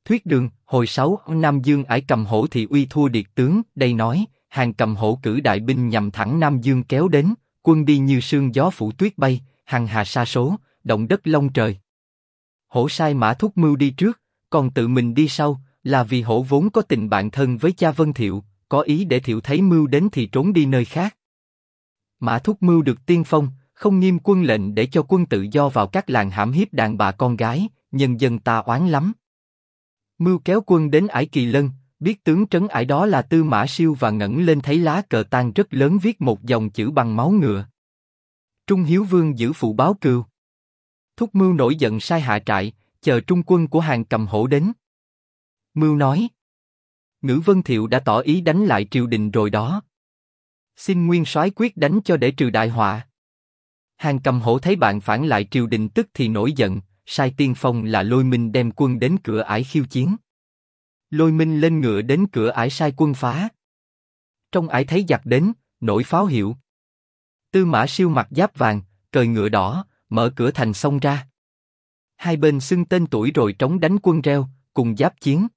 Thuyết đường, hồi 6, Nam Dương Ải Cầm Hổ thị uy thua điệt tướng, đây nói, Hàn Cầm Hổ cử đại binh nhằm thẳng Nam Dương kéo đến, quân đi như sương gió phủ tuyết bay, hằng hà sa số, động đất long trời. Hổ sai Mã Thúc Mưu đi trước, còn tự mình đi sau, là vì hổ vốn có tình bạn thân với cha Vân Thiệu, có ý để Thiệu thấy Mưu đến thì trốn đi nơi khác. Mã Thúc Mưu được tiên phong, không nghiêm quân lệnh để cho quân tự do vào các làng hãm hiếp đàn bà con gái, nhân dân ta oán lắm. Mưu kéo quân đến Ải Kỳ Lân, biết tướng trấn ải đó là Tư Mã Siêu và ngẩng lên thấy lá cờ tang rất lớn viết một dòng chữ bằng máu ngựa. Trung Hiếu Vương giữ phụ báo cừu. Thúc Mưu nổi giận sai hạ trại, chờ trung quân của Hàn Cầm Hổ đến. Mưu nói: Ngữ Vân Thiệu đã tỏ ý đánh lại triều đình rồi đó. Xin nguyên soái quyết đánh cho để trừ đại họa. Hàn Cầm Hổ thấy bạn phản lại triều đình tức thì nổi giận, sai tiên phong là Lôi Minh đem quân đến cửa ải khiêu chiến. Lôi Minh lên ngựa đến cửa ải sai quân phá. Trong ải thấy giặc đến, nổi pháo hiệu. Tư Mã Siêu mặc giáp vàng, cởi ngựa đỏ, mở cửa thành xông ra. Hai bên xưng tên tuổi rồi trống đánh quân reo, cùng giáp chiến.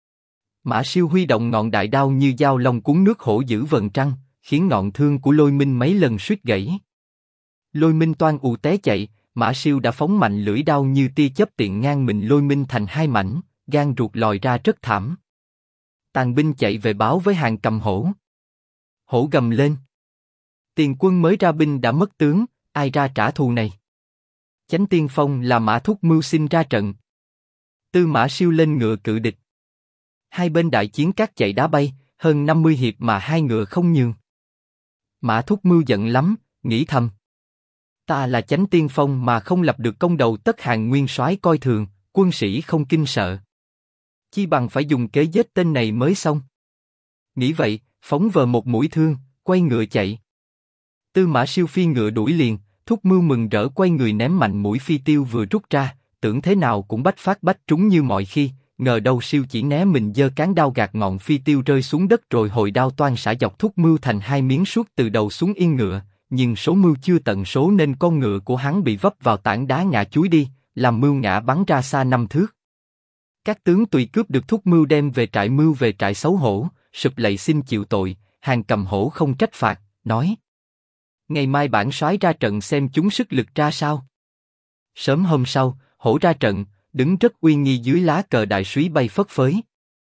Mã Siêu huy động ngọn đại đao như dao long cuốn nước hổ dữ vầng trăng, khiến ngọn thương của Lôi Minh mấy lần suýt gãy. Lôi Minh toan ù té chạy, Mã Siêu đã phóng mạnh lưỡi đao như tia chớp tiện ngang mình Lôi Minh thành hai mảnh, gan ruột lòi ra rất thảm. Tàn binh chạy về báo với Hàn Cầm Hổ. Hổ gầm lên: Tiền quân mới ra binh đã mất tướng, ai ra trả thù này? Chánh tiên phong là Mã Thúc Mưu xin ra trận. Tư Mã Siêu lên ngựa cự địch. Hai bên đại chiến cát chạy đá bay, hơn 50 hiệp mà hai ngựa không nhường. Mã Thúc Mưu giận lắm, nghĩ thầm: Ta là chánh tiên phong mà không lập được công đầu tất Hàn nguyên soái coi thường, quân sĩ không kinh sợ. Chi bằng phải dùng kế giết tên này mới xong. Nghĩ vậy, phóng vờ một mũi thương, quay ngựa chạy. Tư Mã Siêu phi ngựa đuổi liền, Thúc Mưu mừng rỡ quay người ném mạnh mũi phi tiêu vừa rút ra, tưởng thế nào cũng bách phát bách trúng như mọi khi, ngờ đâu Siêu chỉ né mình giơ cán đao gạt ngọn phi tiêu rơi xuống đất rồi hồi đao toan xả dọc Thúc Mưu thành hai miếng suốt từ đầu xuống yên ngựa, nhưng số Mưu chưa tận số nên con ngựa của hắn bị vấp vào tảng đá ngã chúi đi, làm Mưu ngã bắn ra xa 5 thước. Các tướng tùy cướp được Thúc Mưu đem về trại Mưu về trại xấu hổ, sụp lạy xin chịu tội. Hàn Cầm Hổ không trách phạt, nói: Ngày mai bản soái ra trận xem chúng sức lực ra sao. Sớm hôm sau, Hổ ra trận, đứng rất uy nghi dưới lá cờ đại súy bay phất phới.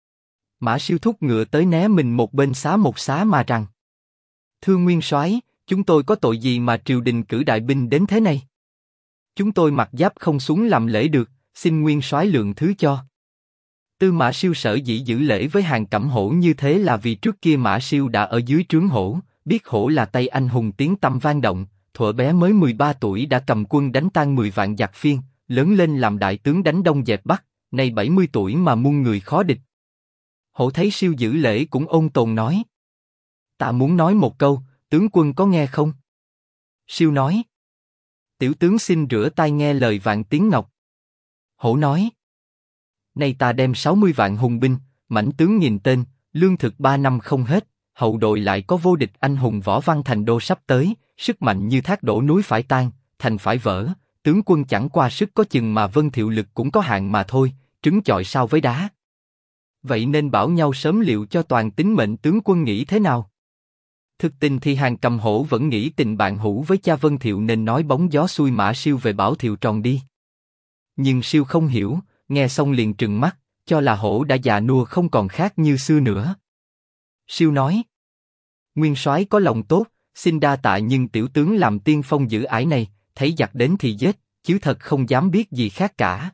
Mã Siêu thúc ngựa tới né mình một xá mà rằng: Thưa nguyên soái, chúng tôi có tội gì mà triều đình cử đại binh đến thế này? Chúng tôi mặc giáp không xuống làm lễ được, xin nguyên soái lượng thứ cho. Tư Mã Siêu sở dĩ giữ lễ với Hàn Cẩm Hổ như thế là vì trước kia Mã Siêu đã ở dưới trướng Hổ, biết Hổ là tay anh hùng tiếng tăm vang động, thuở bé mới 13 tuổi đã cầm quân đánh tan 10 vạn giặc phiên, lớn lên làm đại tướng đánh Đông dẹp Bắc, nay 70 tuổi mà muôn người khó địch. Hổ thấy Siêu giữ lễ cũng ôn tồn nói: Ta muốn nói một câu, tướng quân có nghe không? Siêu nói: Tiểu tướng xin rửa tai nghe lời Vạn Tiếng Ngọc. Hổ nói: Nay ta đem 60 vạn hùng binh, mãnh tướng nghìn tên, lương thực 3 năm không hết, hậu đội lại có vô địch anh hùng Võ Văn Thành Đô sắp tới, sức mạnh như thác đổ núi phải tan, thành phải vỡ, tướng quân chẳng qua sức có chừng mà Vân Thiệu lực cũng có hạn mà thôi, trứng chọi sao với đá. Vậy nên bảo nhau sớm liệu cho toàn tính mệnh tướng quân nghĩ thế nào? Thực tình thì Hàn Cầm Hổ vẫn nghĩ tình bạn hữu với cha Vân Thiệu nên nói bóng gió xuôi Mã Siêu về bảo Thiệu tròn đi. Nhưng Siêu không hiểu, nghe xong liền trừng mắt, cho là Hổ đã già nua không còn khác như xưa nữa. Siêu nói: Nguyên soái có lòng tốt, xin đa tạ nhưng tiểu tướng làm tiên phong giữ ải này, thấy giặc đến thì giết, chứ thật không dám biết gì khác cả.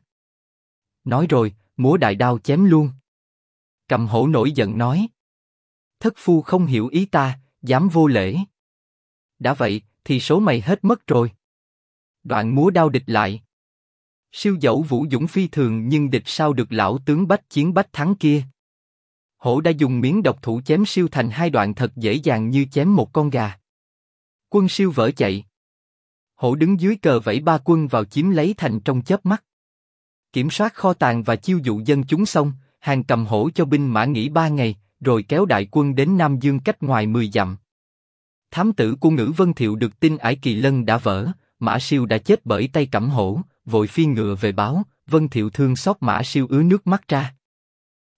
Nói rồi, múa đại đao chém luôn. Cầm Hổ nổi giận nói: Thất phu không hiểu ý ta, dám vô lễ. Đã vậy, thì số mày hết mất rồi. Đoạn múa đao địch lại. Siêu dẫu vũ dũng phi thường nhưng địch sao được lão tướng bách chiến bách thắng kia. Hổ đã dùng miếng độc thủ chém Siêu thành hai đoạn thật dễ dàng như chém một con gà. Quân Siêu vỡ chạy. Hổ đứng dưới cờ vẫy ba quân vào chiếm lấy thành trong chớp mắt. Kiểm soát kho tàng và chiêu dụ dân chúng xong, Hàn Cầm Hổ cho binh mã nghỉ 3 ngày, rồi kéo đại quân đến Nam Dương cách ngoài 10 dặm. Thám tử của Ngữ Vân Thiệu được tin ải Kỳ Lân đã vỡ, Mã Siêu đã chết bởi tay Cẩm Hổ, vội phi ngựa về báo, Vân Thiệu thương xót Mã Siêu ứa nước mắt ra.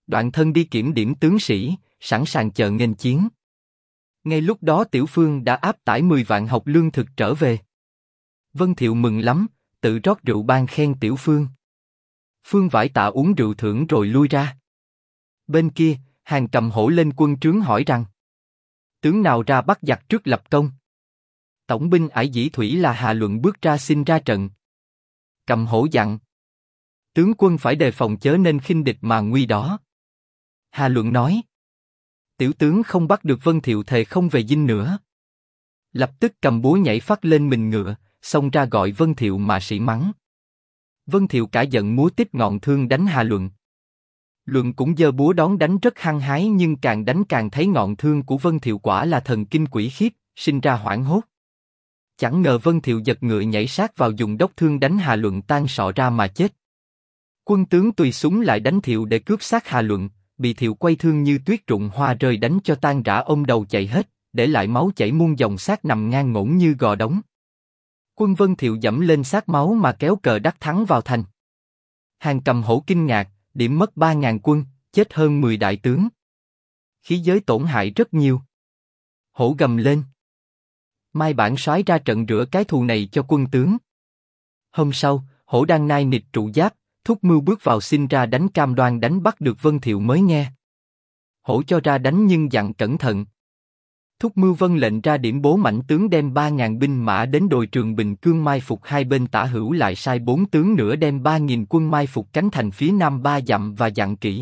đoạn thân đi kiểm điểm tướng sĩ, sẵn sàng chờ nghênh chiến. Ngay lúc đó Tiểu Phương đã áp tải 10 vạn hộc lương thực trở về. Vân Thiệu mừng lắm, tự rót rượu ban khen Tiểu Phương. Phương vải tạ uống rượu thưởng rồi lui ra. Bên kia, Hàn Cầm Hổ lên quân trướng hỏi rằng: tướng nào ra bắt giặc trước lập công? Tổng binh Ải Dĩ Thủy là Hà Luận bước ra xin ra trận. Cầm Hổ dặn: tướng quân phải đề phòng chớ nên khinh địch mà nguy đó. Hà Luận nói: tiểu tướng không bắt được Vân Thiệu thề không về dinh nữa. Lập tức cầm búa nhảy phắt lên mình ngựa, xông ra gọi Vân Thiệu mà sỉ mắng. Vân Thiệu cả giận múa tích ngọn thương đánh Hà Luận. Luận cũng giơ búa đón đánh rất hăng hái, nhưng càng đánh càng thấy ngọn thương của Vân Thiệu quả là thần kinh quỷ khiếp, sinh ra hoảng hốt. Chẳng ngờ Vân Thiệu giật ngựa nhảy sát vào dùng đốc thương đánh Hà Luận tan sọ ra mà chết. Quân tướng tùy súng lại đánh Thiệu để cướp xác Hà Luận, bị Thiệu quay thương như tuyết rụng hoa rơi đánh cho tan rã ôm đầu chạy hết, để lại máu chảy muôn dòng xác nằm ngang ngổn như gò đống. Quân Vân Thiệu dẫm lên xác máu mà kéo cờ đắc thắng vào thành. Hàn Cầm Hổ kinh ngạc, điểm mất 3.000 quân, chết hơn 10 đại tướng. Khí giới tổn hại rất nhiều. Hổ gầm lên: mai bản soái ra trận rửa cái thù này cho quân tướng. Hôm sau, Hổ đang nai nịt trụ giáp, Thúc Mưu bước vào xin ra đánh, cam đoan đánh bắt được Vân Thiệu mới nghe. Hổ cho ra đánh nhưng dặn cẩn thận. Thúc Mưu vâng lệnh ra điểm bố mãnh tướng đem 3.000 binh mã đến đồi Trường Bình Cương mai phục hai bên tả hữu, lại sai 4 tướng nữa đem 3.000 quân mai phục cánh thành phía nam 3 dặm và dặn kỹ: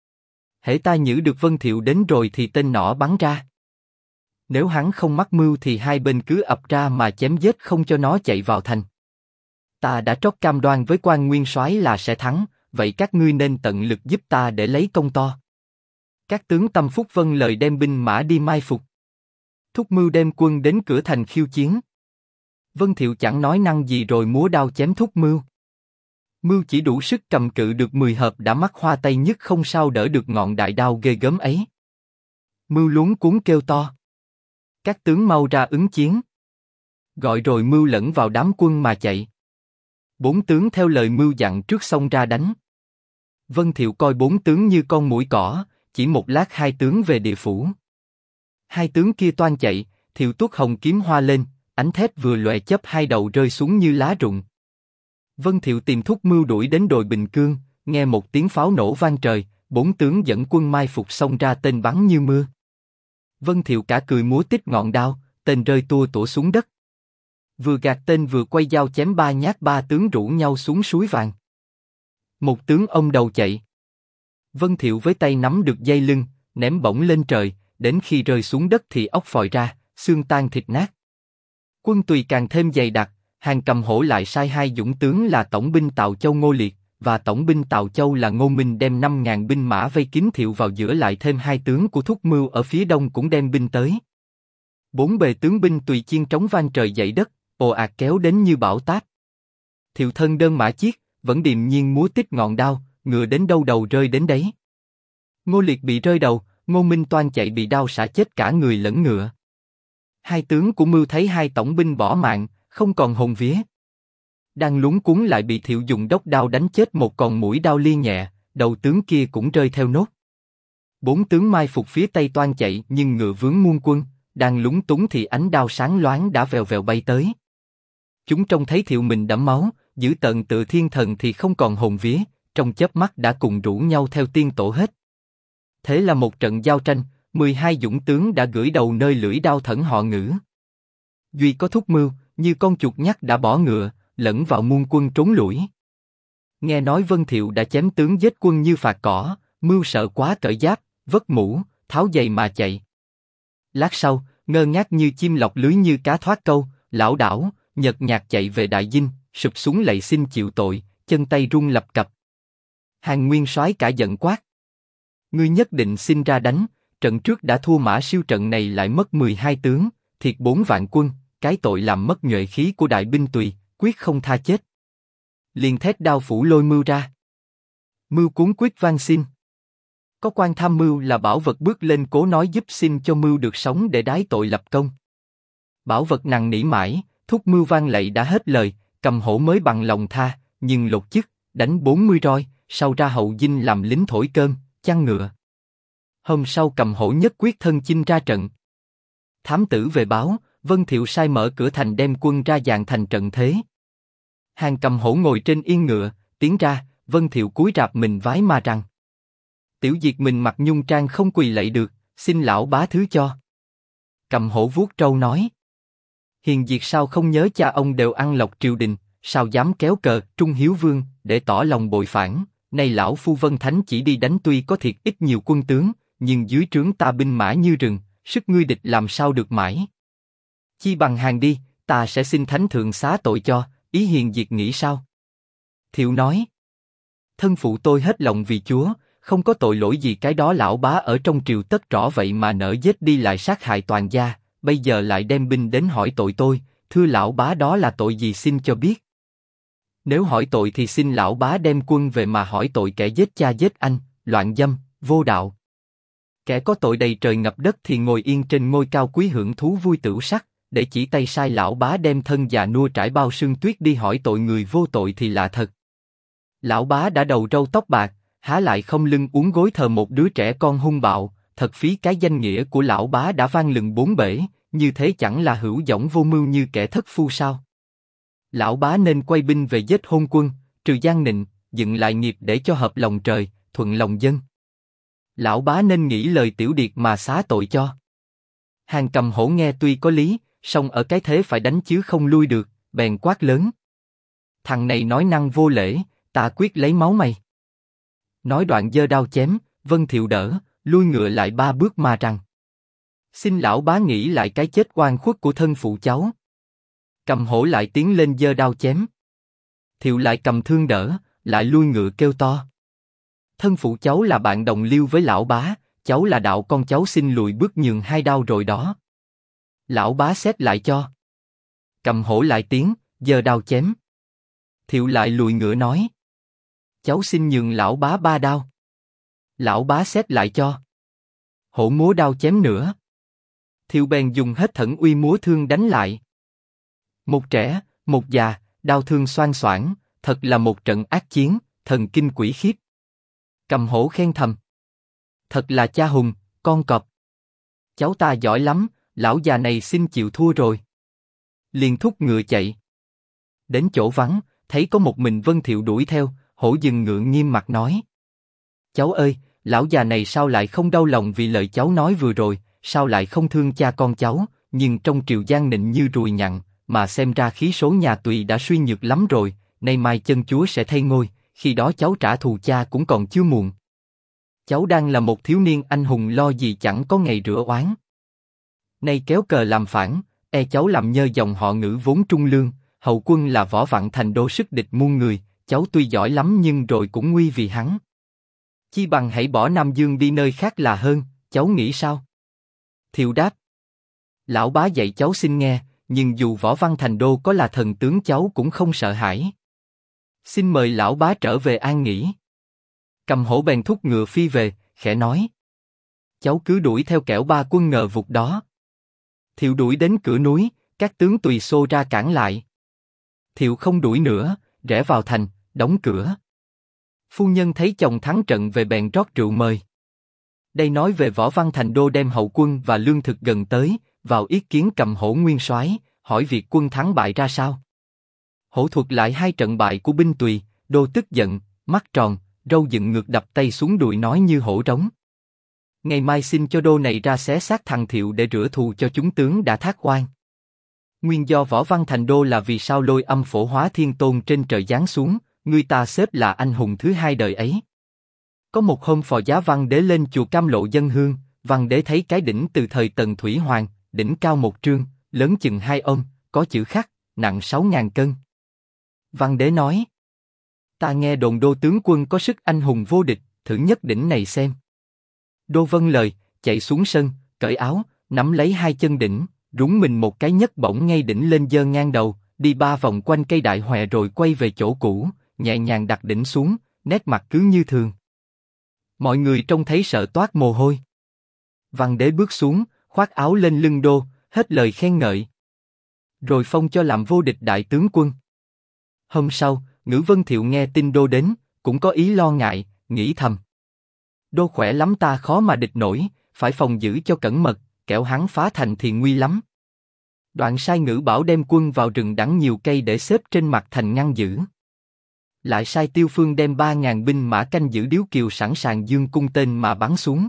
hễ ta nhử được Vân Thiệu đến rồi thì tên nỏ bắn ra. Nếu hắn không mắc mưu thì hai bên cứ ập ra mà chém giết không cho nó chạy vào thành. Ta đã trót cam đoan với quan nguyên soái là sẽ thắng, vậy các ngươi nên tận lực giúp ta để lấy công to. Các tướng tâm phúc vâng lời đem binh mã đi mai phục. Thúc Mưu đem quân đến cửa thành khiêu chiến. Vân Thiệu chẳng nói năng gì rồi múa đao chém Thúc Mưu. Mưu chỉ đủ sức cầm cự được 10 hợp đã mắc hoa tay nhất, không sao đỡ được ngọn đại đao ghê gớm ấy. Mưu luống cuống kêu to: các tướng mau ra ứng chiến. Gọi rồi Mưu lẫn vào đám quân mà chạy. 4 tướng theo lời Mưu dặn trước xông ra đánh. Vân Thiệu coi 4 tướng như con muỗi cỏ, chỉ một lát hai tướng về địa phủ. Hai tướng kia toan chạy, Thiệu tuốt hồng kiếm hoa lên, ánh thép vừa lòe chớp hai đầu rơi xuống như lá rụng. Vân Thiệu tìm Thúc Mưu đuổi đến đồi Bình Cương, nghe một tiếng pháo nổ vang trời, 4 tướng dẫn quân mai phục xông ra, tên bắn như mưa. Vân Thiệu cả cười múa tích ngọn đao, tên rơi tua tủa xuống đất. Vừa gạt tên vừa quay dao chém 3 nhát, 3 tướng rủ nhau xuống suối vàng. Một tướng ông đầu chạy. Vân Thiệu với tay nắm được dây lưng, ném bổng lên trời, đến khi rơi xuống đất thì óc phòi ra, xương tan thịt nát. Quân Tùy càng thêm dày đặc, Hàn Cầm Hổ lại sai 2 dũng tướng là tổng binh Tào Châu Ngô Liệt và tổng binh Tào Châu là Ngô Minh đem 5.000 binh mã vây kín Thiệu vào giữa, lại thêm 2 tướng của Thúc Mưu ở phía đông cũng đem binh tới. 4 bề tướng binh Tùy chiên trống vang trời dậy đất, ồ ạt kéo đến như bão táp. Thiệu thân đơn mã chiết, vẫn điềm nhiên múa tích ngọn đao, ngựa đến đâu đầu rơi đến đấy. Ngô Liệt bị rơi đầu, Ngô Minh toan chạy bị đao xả chết cả người lẫn ngựa. 2 tướng của Mưu thấy 2 tổng binh bỏ mạng, không còn hồn vía. Đang lúng cuống lại bị Thiệu dùng đốc đao đánh chết một con mũi đao lia nhẹ, đầu tướng kia cũng rơi theo nốt. 4 tướng mai phục phía tây toan chạy nhưng ngựa vướng muôn quân, đang lúng túng thì ánh đao sáng loáng đã vèo vèo bay tới. Chúng trông thấy Thiệu mình đẫm máu, dữ tợn tựa thiên thần thì không còn hồn vía, trong chớp mắt đã cùng rủ nhau theo tiên tổ hết. Thế là một trận giao tranh, 12 dũng tướng đã gửi đầu nơi lưỡi đao thẫn họ Ngữ. Duy có Thúc Mưu, như con chuột nhắt đã bỏ ngựa, lẫn vào muôn quân trốn lủi. Nghe nói Vân Thiệu đã chém tướng giết quân như phạt cỏ, Mưu sợ quá cởi giáp, vất mũ, tháo giày mà chạy. Lát sau, ngơ ngác như chim lọc lưới như cá thoát câu, lảo đảo, nhợt nhạt chạy về đại dinh, sụp xuống lạy xin chịu tội, chân tay run lập cập. Hàn Nguyên soái cả giận quát: ngươi nhất định xin ra đánh, trận trước đã thua Mã Siêu, trận này lại mất 12 tướng, thiệt 4 vạn quân, cái tội làm mất nhuệ khí của đại binh Tùy, quyết không tha chết. Liền thét đao phủ lôi Mưu ra. Mưu cuống quyết van xin. Có quan tham mưu là Bảo Vật bước lên cố nói giúp xin cho Mưu được sống để đái tội lập công. Bảo Vật năn nỉ mãi, Thúc Mưu van lạy đã hết lời, Cầm Hổ mới bằng lòng tha, nhưng lột chức, đánh 40 roi, sau ra hậu dinh làm lính thổi cơm, chăn ngựa. Hôm sau Cầm Hổ nhất quyết thân chinh ra trận. Thám tử về báo, Vân Thiệu sai mở cửa thành đem quân ra dàn thành trận thế. Hàng Cầm Hổ ngồi trên yên ngựa, tiến ra, Vân Thiệu cúi rạp mình vái mà rằng: Tiểu Diệt mình mặc nhung trang không quỳ lạy được, xin lão bá thứ cho. Cầm Hổ vuốt trâu nói: Hiền Diệt sao không nhớ cha ông đều ăn lộc triều đình, sao dám kéo cờ Trung Hiếu Vương để tỏ lòng bội phản? Nay lão phu Vân Thánh chỉ đi đánh tuy có thiệt ít nhiều quân tướng, nhưng dưới trướng ta binh mã như rừng, sức ngươi địch làm sao được mãi? Chi bằng hàng đi, ta sẽ xin Thánh thượng xá tội cho. Ý Hiền Diệt nghĩ sao? Thiệu nói: Thân phụ tôi hết lòng vì Chúa, không có tội lỗi gì, cái đó lão bá ở trong triều tất rõ vậy mà nỡ giết đi lại sát hại toàn gia, bây giờ lại đem binh đến hỏi tội tôi, thưa lão bá đó là tội gì xin cho biết. Nếu hỏi tội thì xin lão bá đem quân về mà hỏi tội kẻ giết cha giết anh, loạn dâm, vô đạo. Kẻ có tội đầy trời ngập đất thì ngồi yên trên ngôi cao quý hưởng thú vui tửu sắc, để chỉ tay sai lão bá đem thân già nua trải bao sương tuyết đi hỏi tội người vô tội thì lạ thật. Lão bá đã đầu râu tóc bạc, há lại không lưng uốn gối thờ một đứa trẻ con hung bạo, thật phí cái danh nghĩa của lão bá đã vang lừng bốn bể, như thế chẳng là hữu dõng vô mưu như kẻ thất phu sao? Lão bá nên quay binh về giết hôn quân, trừ gian nịnh, dựng lại nghiệp để cho hợp lòng trời, thuận lòng dân. Lão bá nên nghĩ lời tiểu điệt mà xá tội cho. Hàng Cầm Hổ nghe tuy có lý, song ở cái thế phải đánh chứ không lui được, bèn quát lớn: Thằng này nói năng vô lễ, ta quyết lấy máu mày. Nói đoạn giơ đao chém, Vân Thiệu đỡ, lui ngựa lại 3 bước mà rằng: Xin lão bá nghĩ lại cái chết oan khuất của thân phụ cháu. Cầm Hổ lại tiến lên giơ đao chém. Thiệu lại cầm thương đỡ, lại lui ngựa kêu to: Thân phụ cháu là bạn đồng liêu với lão bá, cháu là đạo con cháu xin lùi bước nhường 2 đao rồi đó. Lão bá xét lại cho. Cầm Hổ lại tiến, giơ đao chém. Thiệu lại lùi ngựa nói: Cháu xin nhường lão bá 3 đao. Lão bá xét lại cho. Hổ múa đao chém nữa. Thiệu bèn dùng hết thẩn uy múa thương đánh lại. Một trẻ, một già, đao thương xoan xoảng, thật là một trận ác chiến, thần kinh quỷ khiếp. Cầm Hổ khen thầm: Thật là cha hùng, con cọp. Cháu ta giỏi lắm, lão già này xin chịu thua rồi. Liền thúc ngựa chạy. Đến chỗ vắng, thấy có một mình Vân Thiệu đuổi theo, Hổ dừng ngựa nghiêm mặt nói: Cháu ơi, lão già này sao lại không đau lòng vì lời cháu nói vừa rồi, sao lại không thương cha con cháu, nhưng trong triều gian nịnh như ruồi nhặn, mà xem ra khí số nhà Tùy đã suy nhược lắm rồi, nay mai chân chúa sẽ thay ngôi, khi đó cháu trả thù cha cũng còn chưa muộn. Cháu đang là một thiếu niên anh hùng lo gì chẳng có ngày rửa oán. Nay kéo cờ làm phản, e cháu làm nhơ dòng họ Ngữ vốn trung lương, hậu quân là Võ Vạn thành đô sức địch muôn người, cháu tuy giỏi lắm nhưng rồi cũng nguy vì hắn. Chi bằng hãy bỏ Nam Dương đi nơi khác là hơn, cháu nghĩ sao? Thiệu đáp: Lão bá dạy cháu xin nghe, nhưng dù Võ Văn thành đô có là thần tướng cháu cũng không sợ hãi. Xin mời lão bá trở về an nghỉ. Cầm Hổ bèn thúc ngựa phi về, khẽ nói: Cháu cứ đuổi theo kẻo 3 quân ngờ vụt đó. Thiệu đuổi đến cửa núi, các tướng Tùy xô ra cản lại. Thiệu không đuổi nữa, rẽ vào thành, đóng cửa. Phu nhân thấy chồng thắng trận về bèn rót rượu mời. Đây nói về Võ Văn thành đô đem hậu quân và lương thực gần tới, vào ý kiến Cầm Hổ nguyên soái, hỏi việc quân thắng bại ra sao. Hổ thuật lại 2 trận bại của binh Tùy, đô tức giận, mắt tròn, râu dựng ngược đập tay xuống đùi nói như hổ trống: Ngày mai xin cho đô này ra xé xác thằng Thiệu để rửa thù cho chúng tướng đã thác oan. Nguyên do Võ Văn thành đô là vì sao Lôi Âm Phổ Hóa Thiên Tôn trên trời giáng xuống, người ta xếp là anh hùng thứ 2 đời ấy. Có một hôm phò giá Văn Đế lên chùa Cam Lộ dân hương, Văn Đế thấy cái đỉnh từ thời Tần Thủy Hoàng, đỉnh cao 1 trương, lớn chừng 2 ôm, có chữ khắc, nặng 6.000 cân. Văn Đế nói: Ta nghe đồn đô tướng quân có sức anh hùng vô địch, thử nhất đỉnh này xem. Đô vâng lời, chạy xuống sân, cởi áo, nắm lấy 2 chân đỉnh, rúng mình một cái nhấc bổng ngay đỉnh lên giơ ngang đầu, đi 3 vòng quanh cây đại hòe rồi quay về chỗ cũ, nhẹ nhàng đặt đỉnh xuống, nét mặt cứ như thường. Mọi người trông thấy sợ toát mồ hôi. Văn Đế bước xuống, khoác áo lên lưng đô, hết lời khen ngợi. Rồi phong cho làm vô địch đại tướng quân. Hôm sau, Ngữ Vân Thiệu nghe tin đô đến, cũng có ý lo ngại, nghĩ thầm: Đô khỏe lắm ta khó mà địch nổi, phải phòng giữ cho cẩn mật, kẻo hắn phá thành thì nguy lắm. Đoạn sai Ngữ Bảo đem quân vào rừng đắng nhiều cây để xếp trên mặt thành ngăn giữ. Lại sai Tiêu Phương đem 3.000 binh mã canh giữ điếu kiều sẵn sàng dương cung tên mà bắn xuống.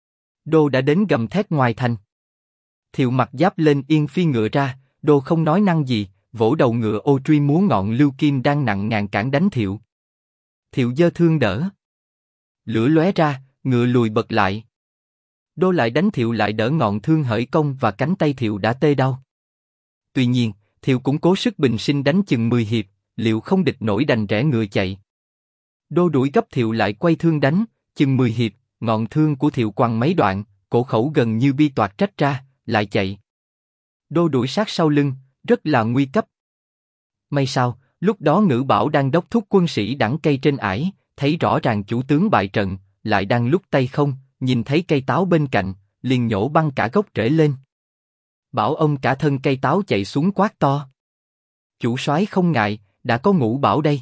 Đô đã đến gầm thét ngoài thành. Thiệu mặc giáp lên yên phi ngựa ra, Đô không nói năng gì, vỗ đầu ngựa ô truy múa ngọn lưu kim đang nặng ngàn cản đánh Thiệu. Thiệu giơ thương đỡ. Lửa lóe ra, ngựa lùi bật lại. Đô lại đánh Thiệu lại đỡ ngọn thương hởi công và cánh tay Thiệu đã tê đau. Tuy nhiên, Thiệu cũng cố sức bình sinh đánh chừng 10 hiệp, liệu không địch nổi đành rẽ ngựa chạy. Đô đuổi gấp Thiệu lại quay thương đánh, chừng 10 hiệp, ngọn thương của Thiệu quằn mấy đoạn, cổ khẩu gần như bi toạc trách ra, lại chạy. Đô đuổi sát sau lưng, rất là nguy cấp. May sao, lúc đó Ngữ Bảo đang đốc thúc quân sĩ đẳng cây trên ải, thấy rõ ràng chủ tướng bại trận, lại đang lúc tay không, nhìn thấy cây táo bên cạnh, liền nhổ băng cả gốc rễ lên. Bảo ông cả thân cây táo chạy xuống quát to. Chủ soái không ngại, đã có Ngũ Bảo đây.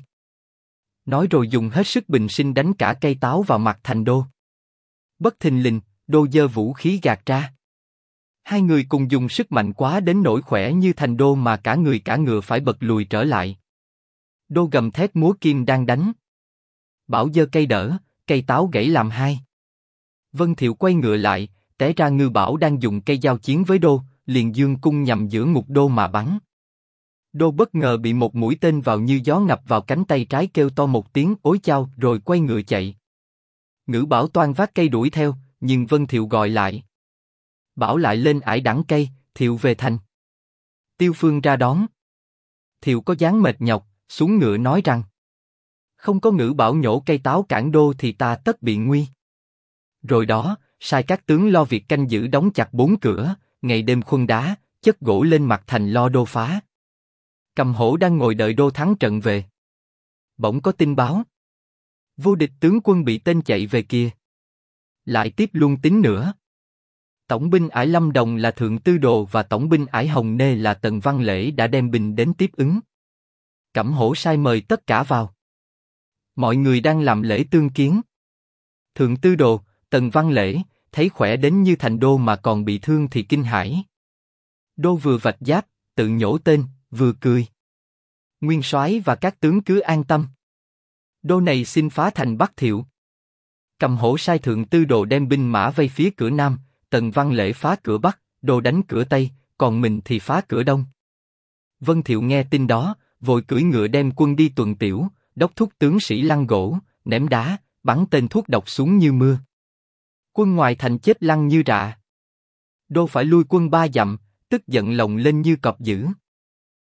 Nói rồi dùng hết sức bình sinh đánh cả cây táo vào mặt thành Đô. Bất thình lình, Đô giơ vũ khí gạt ra. Hai người cùng dùng sức mạnh quá đến nỗi khỏe như thành Đô mà cả người cả ngựa phải bật lùi trở lại. Đô gầm thét múa kim đang đánh. Bảo giơ cây đỡ, cây táo gãy làm hai. Vân Thiệu quay ngựa lại, té ra Ngư Bảo đang dùng cây giao chiến với Đô, liền dương cung nhằm giữa ngục Đô mà bắn. Đô bất ngờ bị một mũi tên vào như gió ngập vào cánh tay trái, kêu to một tiếng ối chao rồi quay ngựa chạy. Ngữ Bảo toan vác cây đuổi theo, nhưng Vân Thiệu gọi lại. Bảo lại lên ải đẳng cây, Thiệu về thành. Tiêu Phương ra đón. Thiệu có dáng mệt nhọc, xuống ngựa nói rằng: không có Ngữ Bảo nhổ cây táo cản Đô thì ta tất bị nguy. Rồi đó, sai các tướng lo việc canh giữ đóng chặt 4 cửa, ngày đêm khuân đá, chất gỗ lên mặt thành lo Đô phá. Cầm Hổ đang ngồi đợi Đô thắng trận về. Bỗng có tin báo. Vô địch tướng quân bị tên chạy về kia. Lại tiếp luôn tín nữa. Tổng binh ải Lâm Đồng là Thượng Tư Đồ và tổng binh ải Hồng Nê là Tần Văn Lễ đã đem binh đến tiếp ứng. Cẩm Hổ sai mời tất cả vào. Mọi người đang làm lễ tương kiến. Thượng Tư Đồ, Tần Văn Lễ, thấy khỏe đến như thành Đô mà còn bị thương thì kinh hãi. Đô vừa vạch giáp, tự nhổ tên, vừa cười. Nguyên soái và các tướng cứ an tâm. Đô này xin phá thành Bắc Thiệu. Cầm Hổ sai Thượng Tư Đồ đem binh mã vây phía cửa Nam, Tần Văn Lễ phá cửa Bắc, Đô đánh cửa Tây, còn mình thì phá cửa Đông. Vân Thiệu nghe tin đó, vội cưỡi ngựa đem quân đi tuần tiểu, đốc thúc tướng sĩ lăn gỗ, ném đá, bắn tên thuốc độc xuống như mưa. Quân ngoài thành chết lăn như rạ. Đô phải lui quân 3 dặm, tức giận lồng lên như cọp dữ.